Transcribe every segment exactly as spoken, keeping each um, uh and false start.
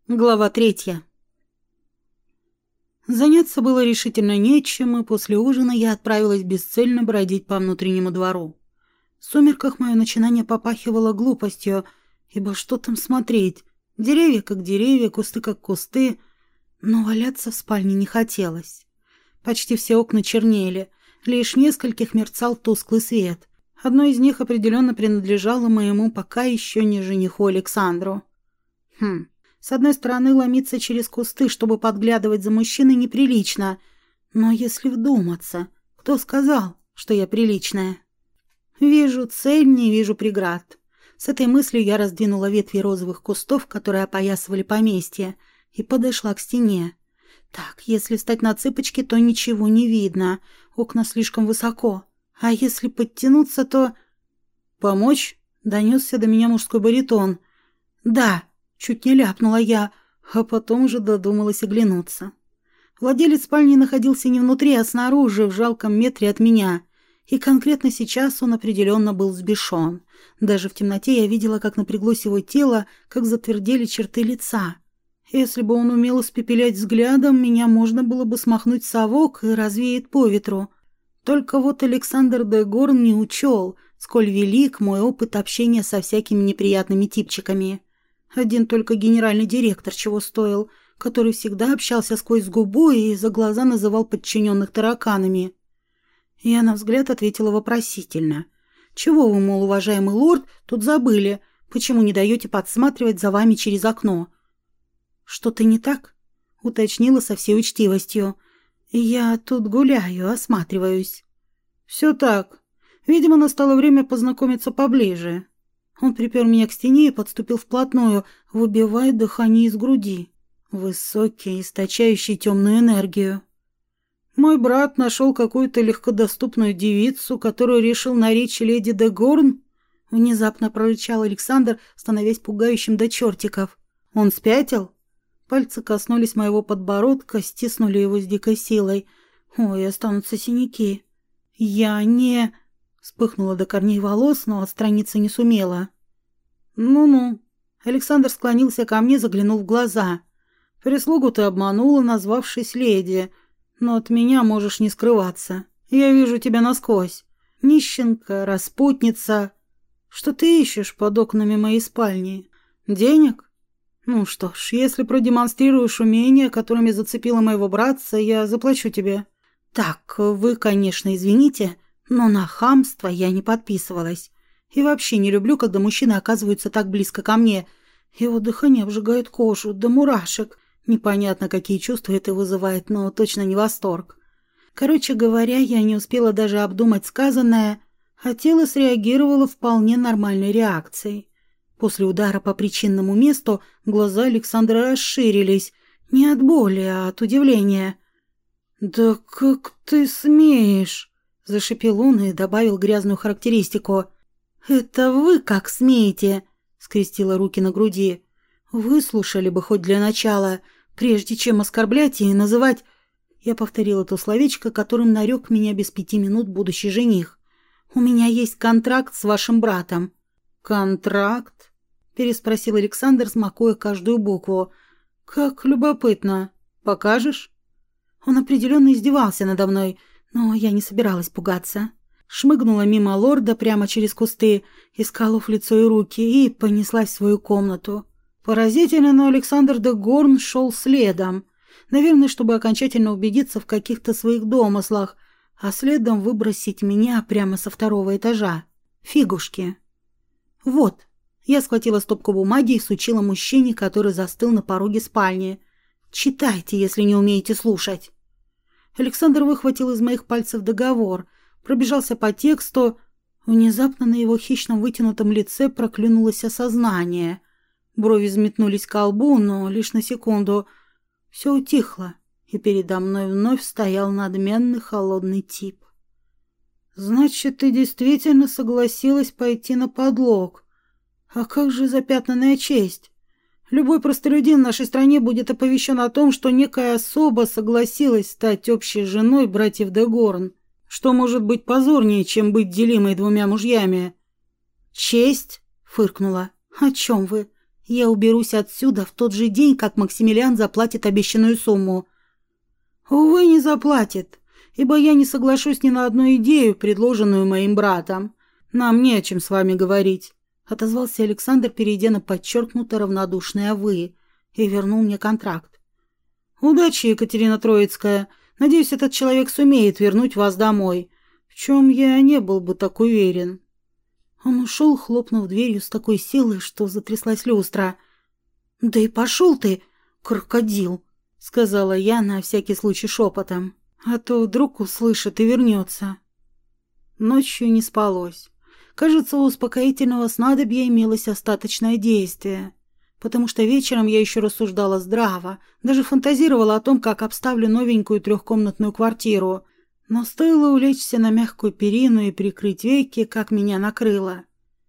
Глава третья. Заняться было решительно нечем, и после ужина я отправилась бесцельно бродить по внутреннему двору. В сумерках мое начинание попахивало глупостью, ибо что там смотреть? Деревья как деревья, кусты как кусты, но валяться в спальне не хотелось. Почти все окна чернели, лишь в нескольких мерцал тусклый свет. Одно из них определенно принадлежало моему пока еще не жениху Александру. Хм... С одной стороны, ломиться через кусты, чтобы подглядывать за мужчиной, неприлично. Но если вдуматься, кто сказал, что я приличная? Вижу цель, не вижу преград. С этой мыслью я раздвинула ветви розовых кустов, которые опоясывали поместье, и подошла к стене. Так, если встать на цыпочки, то ничего не видно. Окна слишком высоко. А если подтянуться, то... «Помочь?» — донесся до меня мужской баритон. «Да». Чуть не ляпнула я, а потом уже додумалась оглянуться. Владелец спальни находился не внутри, а снаружи, в жалком метре от меня. И конкретно сейчас он определенно был взбешен. Даже в темноте я видела, как напряглось его тело, как затвердели черты лица. Если бы он умел испепелять взглядом, меня можно было бы смахнуть в совок и развеять по ветру. Только вот Александр де Горн не учел, сколь велик мой опыт общения со всякими неприятными типчиками. Один только генеральный директор чего стоил, который всегда общался сквозь губу и за глаза называл подчиненных тараканами. Я на взгляд ответила вопросительно. «Чего вы, мол, уважаемый лорд, тут забыли? Почему не даете подсматривать за вами через окно?» «Что-то не так?» — уточнила со всей учтивостью. «Я тут гуляю, осматриваюсь». «Все так. Видимо, настало время познакомиться поближе». Он припер меня к стене и подступил вплотную, выбивая дыхание из груди. Высокий, источающий темную энергию. Мой брат нашел какую-то легкодоступную девицу, которую решил наречь леди де Горн. Внезапно прорычал Александр, становясь пугающим до чертиков. Он спятил? Пальцы коснулись моего подбородка, стиснули его с дикой силой. Ой, останутся синяки. Я не... Вспыхнула до корней волос, но отстраниться не сумела. «Ну-ну». Александр склонился ко мне, заглянул в глаза. «Прислугу ты обманула, назвавшись леди, но от меня можешь не скрываться. Я вижу тебя насквозь. Нищенка, распутница. Что ты ищешь под окнами моей спальни? Денег? Ну что ж, если продемонстрируешь умения, которыми зацепила моего братца, я заплачу тебе. Так, вы, конечно, извините, но на хамство я не подписывалась. И вообще не люблю, когда мужчины оказываются так близко ко мне. Его дыхание обжигает кожу до мурашек. Непонятно, какие чувства это вызывает, но точно не восторг. Короче говоря, я не успела даже обдумать сказанное, а тело среагировало вполне нормальной реакцией. После удара по причинному месту глаза Александра расширились. Не от боли, а от удивления. «Да как ты смеешь?» — зашипел он и добавил грязную характеристику. «Это вы как смеете?» — скрестила руки на груди. «Выслушали бы хоть для начала, прежде чем оскорблять и называть...» Я повторила то словечко, которым нарек меня без пяти минут будущий жених. «У меня есть контракт с вашим братом». «Контракт?» — переспросил Александр, смакуя каждую букву. «Как любопытно. Покажешь?» Он определенно издевался надо мной, но я не собиралась пугаться. Шмыгнула мимо лорда прямо через кусты, исколов лицо и руки, и понеслась в свою комнату. Поразительно, но Александр де Горн шел следом. Наверное, чтобы окончательно убедиться в каких-то своих домыслах, а следом выбросить меня прямо со второго этажа. Фигушки. Вот. Я схватила стопку бумаги и сучила мужчине, который застыл на пороге спальни. «Читайте, если не умеете слушать». Александр выхватил из моих пальцев договор, пробежался по тексту. Внезапно на его хищном вытянутом лице проклюнулось осознание. Брови взметнулись ко лбу, но лишь на секунду. Все утихло, и передо мной вновь стоял надменный холодный тип. «Значит, ты действительно согласилась пойти на подлог? А как же запятнанная честь? Любой простолюдин в нашей стране будет оповещен о том, что некая особа согласилась стать общей женой братьев де Горн. Что может быть позорнее, чем быть делимой двумя мужьями?» «Честь?» — фыркнула. «О чем вы? Я уберусь отсюда в тот же день, как Максимилиан заплатит обещанную сумму». «Увы, не заплатит, ибо я не соглашусь ни на одну идею, предложенную моим братом. Нам не о чем с вами говорить», — отозвался Александр, перейдя на подчеркнуто равнодушное «вы», и вернул мне контракт. «Удачи, Екатерина Троицкая. Надеюсь, этот человек сумеет вернуть вас домой, в чем я не был бы так уверен». Он ушел, хлопнув дверью с такой силой, что затряслась люстра. «Да и пошел ты, крокодил», — сказала я на всякий случай шепотом, а то вдруг услышит и вернется. Ночью не спалось. Кажется, у успокоительного снадобья имелось остаточное действие, потому что вечером я еще рассуждала здраво, даже фантазировала о том, как обставлю новенькую трехкомнатную квартиру. Но стоило улечься на мягкую перину и прикрыть веки, как меня накрыло.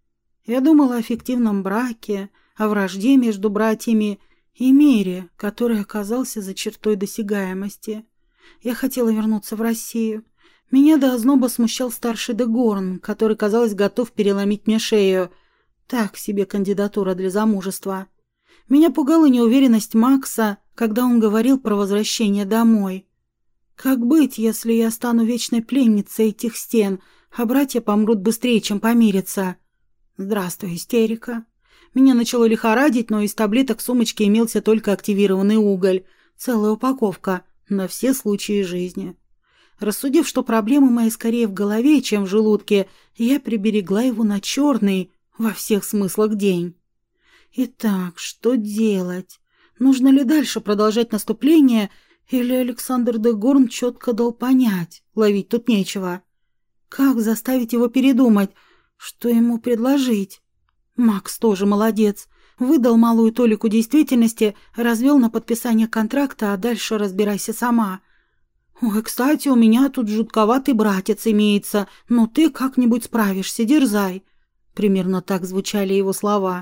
Я думала о фиктивном браке, о вражде между братьями и мире, который оказался за чертой досягаемости. Я хотела вернуться в Россию. Меня до озноба смущал старший де Горн, который, казалось, готов переломить мне шею. Так себе кандидатура для замужества. Меня пугала неуверенность Макса, когда он говорил про возвращение домой. Как быть, если я стану вечной пленницей этих стен, а братья помрут быстрее, чем помирятся? Здравствуй, истерика. Меня начало лихорадить, но из таблеток в сумочке имелся только активированный уголь. Целая упаковка на все случаи жизни. Рассудив, что проблемы мои скорее в голове, чем в желудке, я приберегла его на черный, во всех смыслах, день. Итак, что делать? Нужно ли дальше продолжать наступление, или Александр де Горн четко дал понять, ловить тут нечего? Как заставить его передумать? Что ему предложить? Макс тоже молодец. Выдал малую толику действительности, развел на подписание контракта, а дальше разбирайся сама. Ой, кстати, у меня тут жутковатый братец имеется, но ты как-нибудь справишься, дерзай. Примерно так звучали его слова.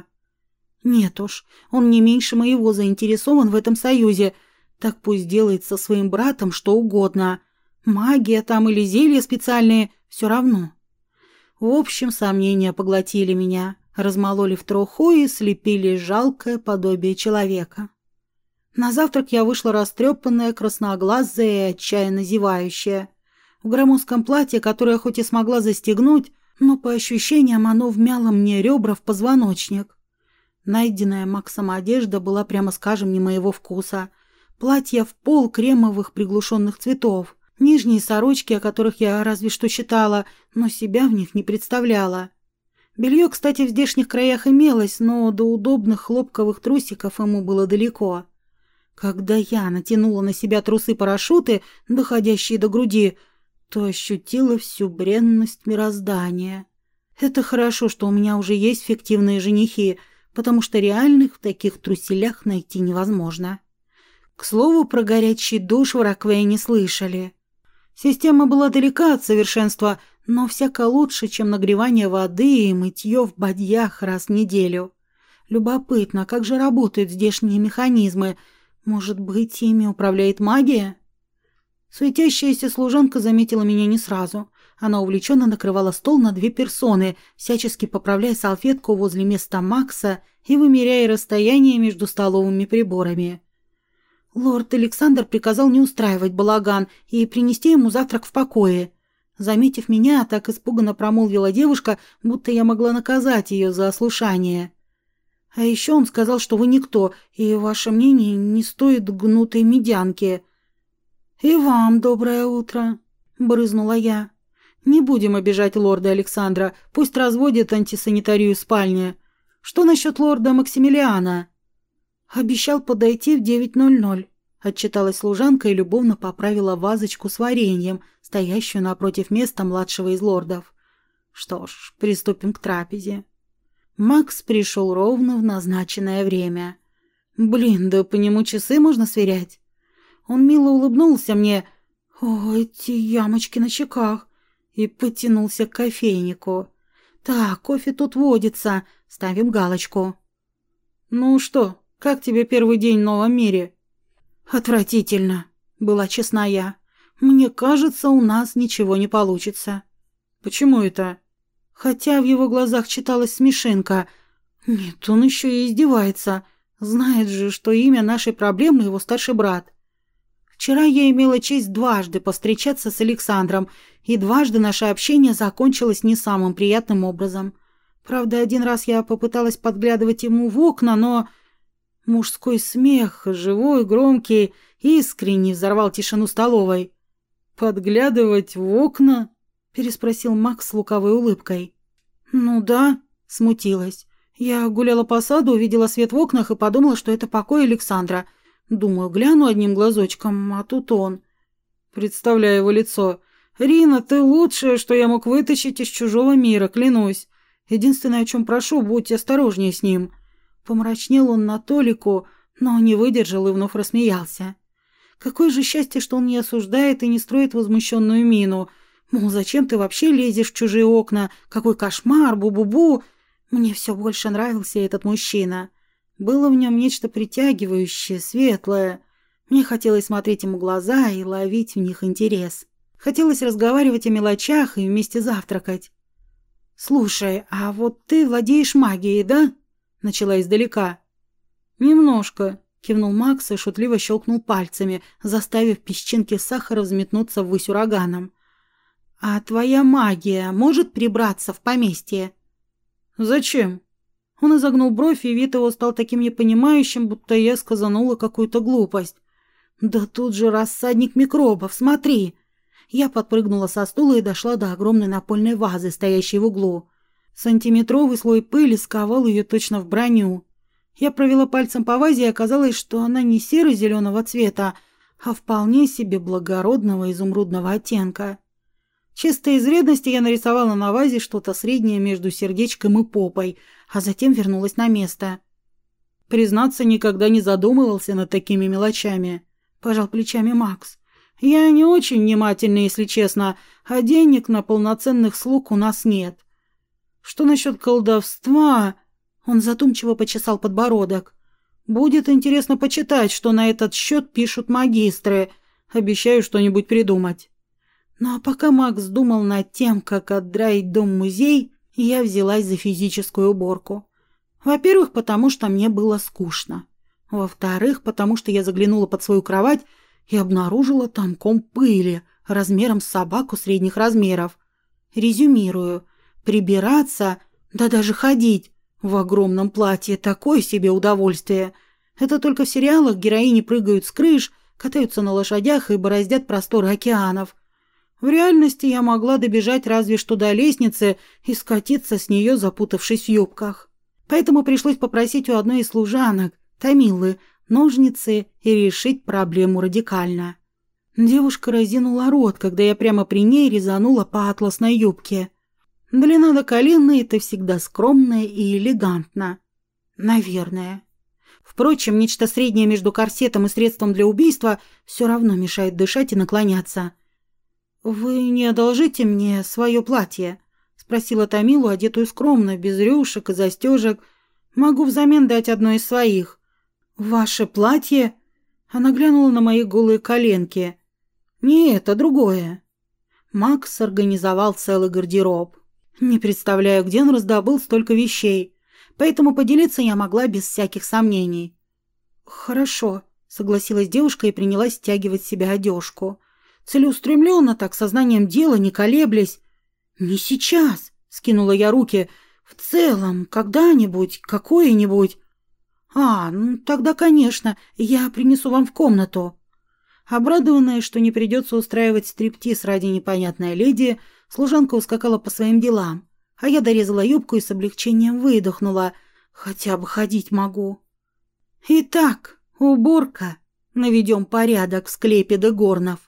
Нет уж, он не меньше моего заинтересован в этом союзе. Так пусть делает со своим братом что угодно. Магия там или зелья специальные, все равно. В общем, сомнения поглотили меня, размололи в труху и слепили жалкое подобие человека. На завтрак я вышла растрепанная, красноглазая и отчаянно зевающая. В громоздком платье, которое хоть и смогла застегнуть, но по ощущениям оно вмяло мне ребра в позвоночник. Найденная Максом одежда была, прямо скажем, не моего вкуса. Платья в пол кремовых приглушенных цветов, нижние сорочки, о которых я разве что читала, но себя в них не представляла. Белье, кстати, в здешних краях имелось, но до удобных хлопковых трусиков ему было далеко. Когда я натянула на себя трусы-парашюты, доходящие до груди, то ощутила всю бренность мироздания. Это хорошо, что у меня уже есть фиктивные женихи, потому что реальных в таких труселях найти невозможно. К слову, про горячий душ в Роквее не слышали. Система была далека от совершенства, но всяко лучше, чем нагревание воды и мытье в бадьях раз в неделю. Любопытно, как же работают здешние механизмы. Может быть, ими управляет магия? Светящаяся служанка заметила меня не сразу. Она увлеченно накрывала стол на две персоны, всячески поправляя салфетку возле места Макса и вымеряя расстояние между столовыми приборами. Лорд Александр приказал не устраивать балаган и принести ему завтрак в покое. Заметив меня, так испуганно промолвила девушка, будто я могла наказать ее за ослушание. А еще он сказал, что вы никто, и ваше мнение не стоит гнутой медянки. «И вам доброе утро», — брызнула я. «Не будем обижать лорда Александра, пусть разводит антисанитарию в спальне. Что насчет лорда Максимилиана?» «Обещал подойти в девять ноль ноль», — отчиталась служанка и любовно поправила вазочку с вареньем, стоящую напротив места младшего из лордов. «Что ж, приступим к трапезе». Макс пришел ровно в назначенное время. Блин, да по нему часы можно сверять. Он мило улыбнулся мне. О, эти ямочки на щеках. И потянулся к кофейнику. Так, кофе тут водится. Ставим галочку. Ну что, как тебе первый день в новом мире? Отвратительно, была честна я. Мне кажется, у нас ничего не получится. Почему это? Хотя в его глазах читалась смешинка. Нет, он еще и издевается. Знает же, что имя нашей проблемы его старший брат. Вчера я имела честь дважды повстречаться с Александром, и дважды наше общение закончилось не самым приятным образом. Правда, один раз я попыталась подглядывать ему в окна, но... Мужской смех, живой, громкий, искренний, взорвал тишину столовой. «Подглядывать в окна?» – переспросил Макс с лукавой улыбкой. «Ну да», – смутилась. «Я гуляла по саду, увидела свет в окнах и подумала, что это покой Александра. Думаю, гляну одним глазочком, а тут он». Представляю его лицо. «Рина, ты лучшее, что я мог вытащить из чужого мира, клянусь. Единственное, о чем прошу, будь осторожнее с ним». Помрачнел он на Толику, но не выдержал и вновь рассмеялся. Какое же счастье, что он не осуждает и не строит возмущенную мину. Мол, зачем ты вообще лезешь в чужие окна? Какой кошмар, бу-бу-бу. Мне все больше нравился этот мужчина. Было в нем нечто притягивающее, светлое. Мне хотелось смотреть ему в глаза и ловить в них интерес. Хотелось разговаривать о мелочах и вместе завтракать. «Слушай, а вот ты владеешь магией, да?» Начала издалека. «Немножко», — кивнул Макс и шутливо щелкнул пальцами, заставив песчинки сахара взметнуться ввысь ураганом. «А твоя магия может прибраться в поместье?» «Зачем?» Он изогнул бровь, и вид его стал таким непонимающим, будто я сказанула какую-то глупость. «Да тут же рассадник микробов, смотри!» Я подпрыгнула со стула и дошла до огромной напольной вазы, стоящей в углу. Сантиметровый слой пыли сковал ее точно в броню. Я провела пальцем по вазе, и оказалось, что она не серо-зеленого цвета, а вполне себе благородного изумрудного оттенка. Чисто из вредности я нарисовала на вазе что-то среднее между сердечком и попой, а затем вернулась на место. Признаться, никогда не задумывался над такими мелочами. Пожал плечами Макс. Я не очень внимательный, если честно, а денег на полноценных слуг у нас нет. Что насчет колдовства? Он задумчиво почесал подбородок. Будет интересно почитать, что на этот счет пишут магистры. Обещаю что-нибудь придумать. Ну а пока Макс думал над тем, как отдраить дом-музей, я взялась за физическую уборку. Во-первых, потому что мне было скучно. Во-вторых, потому что я заглянула под свою кровать и обнаружила там ком пыли размером с собаку средних размеров. Резюмирую. Прибираться, да даже ходить в огромном платье – такое себе удовольствие. Это только в сериалах героини прыгают с крыш, катаются на лошадях и бороздят просторы океанов. В реальности я могла добежать разве что до лестницы и скатиться с нее, запутавшись в юбках. Поэтому пришлось попросить у одной из служанок, Тамилы, ножницы и решить проблему радикально. Девушка разинула рот, когда я прямо при ней резанула по атласной юбке. Длина до колена – это всегда скромно и элегантно. Наверное. Впрочем, нечто среднее между корсетом и средством для убийства все равно мешает дышать и наклоняться. «Вы не одолжите мне свое платье?» – спросила Тамилу, одетую скромно, без рюшек и застежек. «Могу взамен дать одно из своих». «Ваше платье?» Она глянула на мои голые коленки. «Не это, другое». Макс организовал целый гардероб. Не представляю, где он раздобыл столько вещей, поэтому поделиться я могла без всяких сомнений. «Хорошо», — согласилась девушка и принялась стягивать с себя одежку. Целеустремленно, так, сознанием дела, не колеблясь. «Не сейчас», — скинула я руки, — «в целом, когда-нибудь, какое-нибудь». «А, ну тогда, конечно, я принесу вам в комнату». Обрадованная, что не придется устраивать стриптиз ради непонятной леди, служанка ускакала по своим делам, а я дорезала юбку и с облегчением выдохнула. Хотя бы ходить могу. Итак, уборка. Наведем порядок в склепе де Горнов.